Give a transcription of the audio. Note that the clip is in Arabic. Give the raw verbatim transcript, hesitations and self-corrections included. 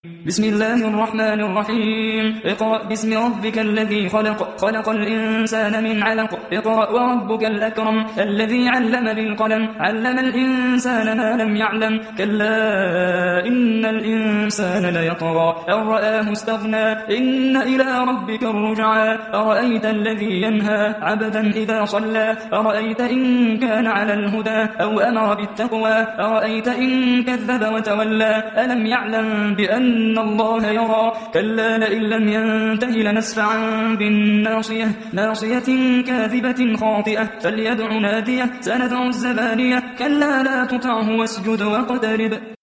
بسم الله الرحمن الرحيم. اقرأ باسم ربك الذي خلق خلق الإنسان من علق. اقرأ وربك الأكرم الذي علم بالقلم علم الإنسان ما لم يعلم. كلا إن الإنسان ليطغى أن رآه استغنى إن إلى ربك الرجعى. أرأيت الذي ينهى عبدا إذا صلى أرأيت إن كان على الهدى أو أمر بالتقوى أرأيت إن كذب وتولى ألم يعلم بأن إن الله يرى. كلا لئن لم ينته لنسفعا بالناصية ناصية كاذبة خاطئة فليدع نادية سندع الزبانية. كلا لا تطعه واسجد واقترب.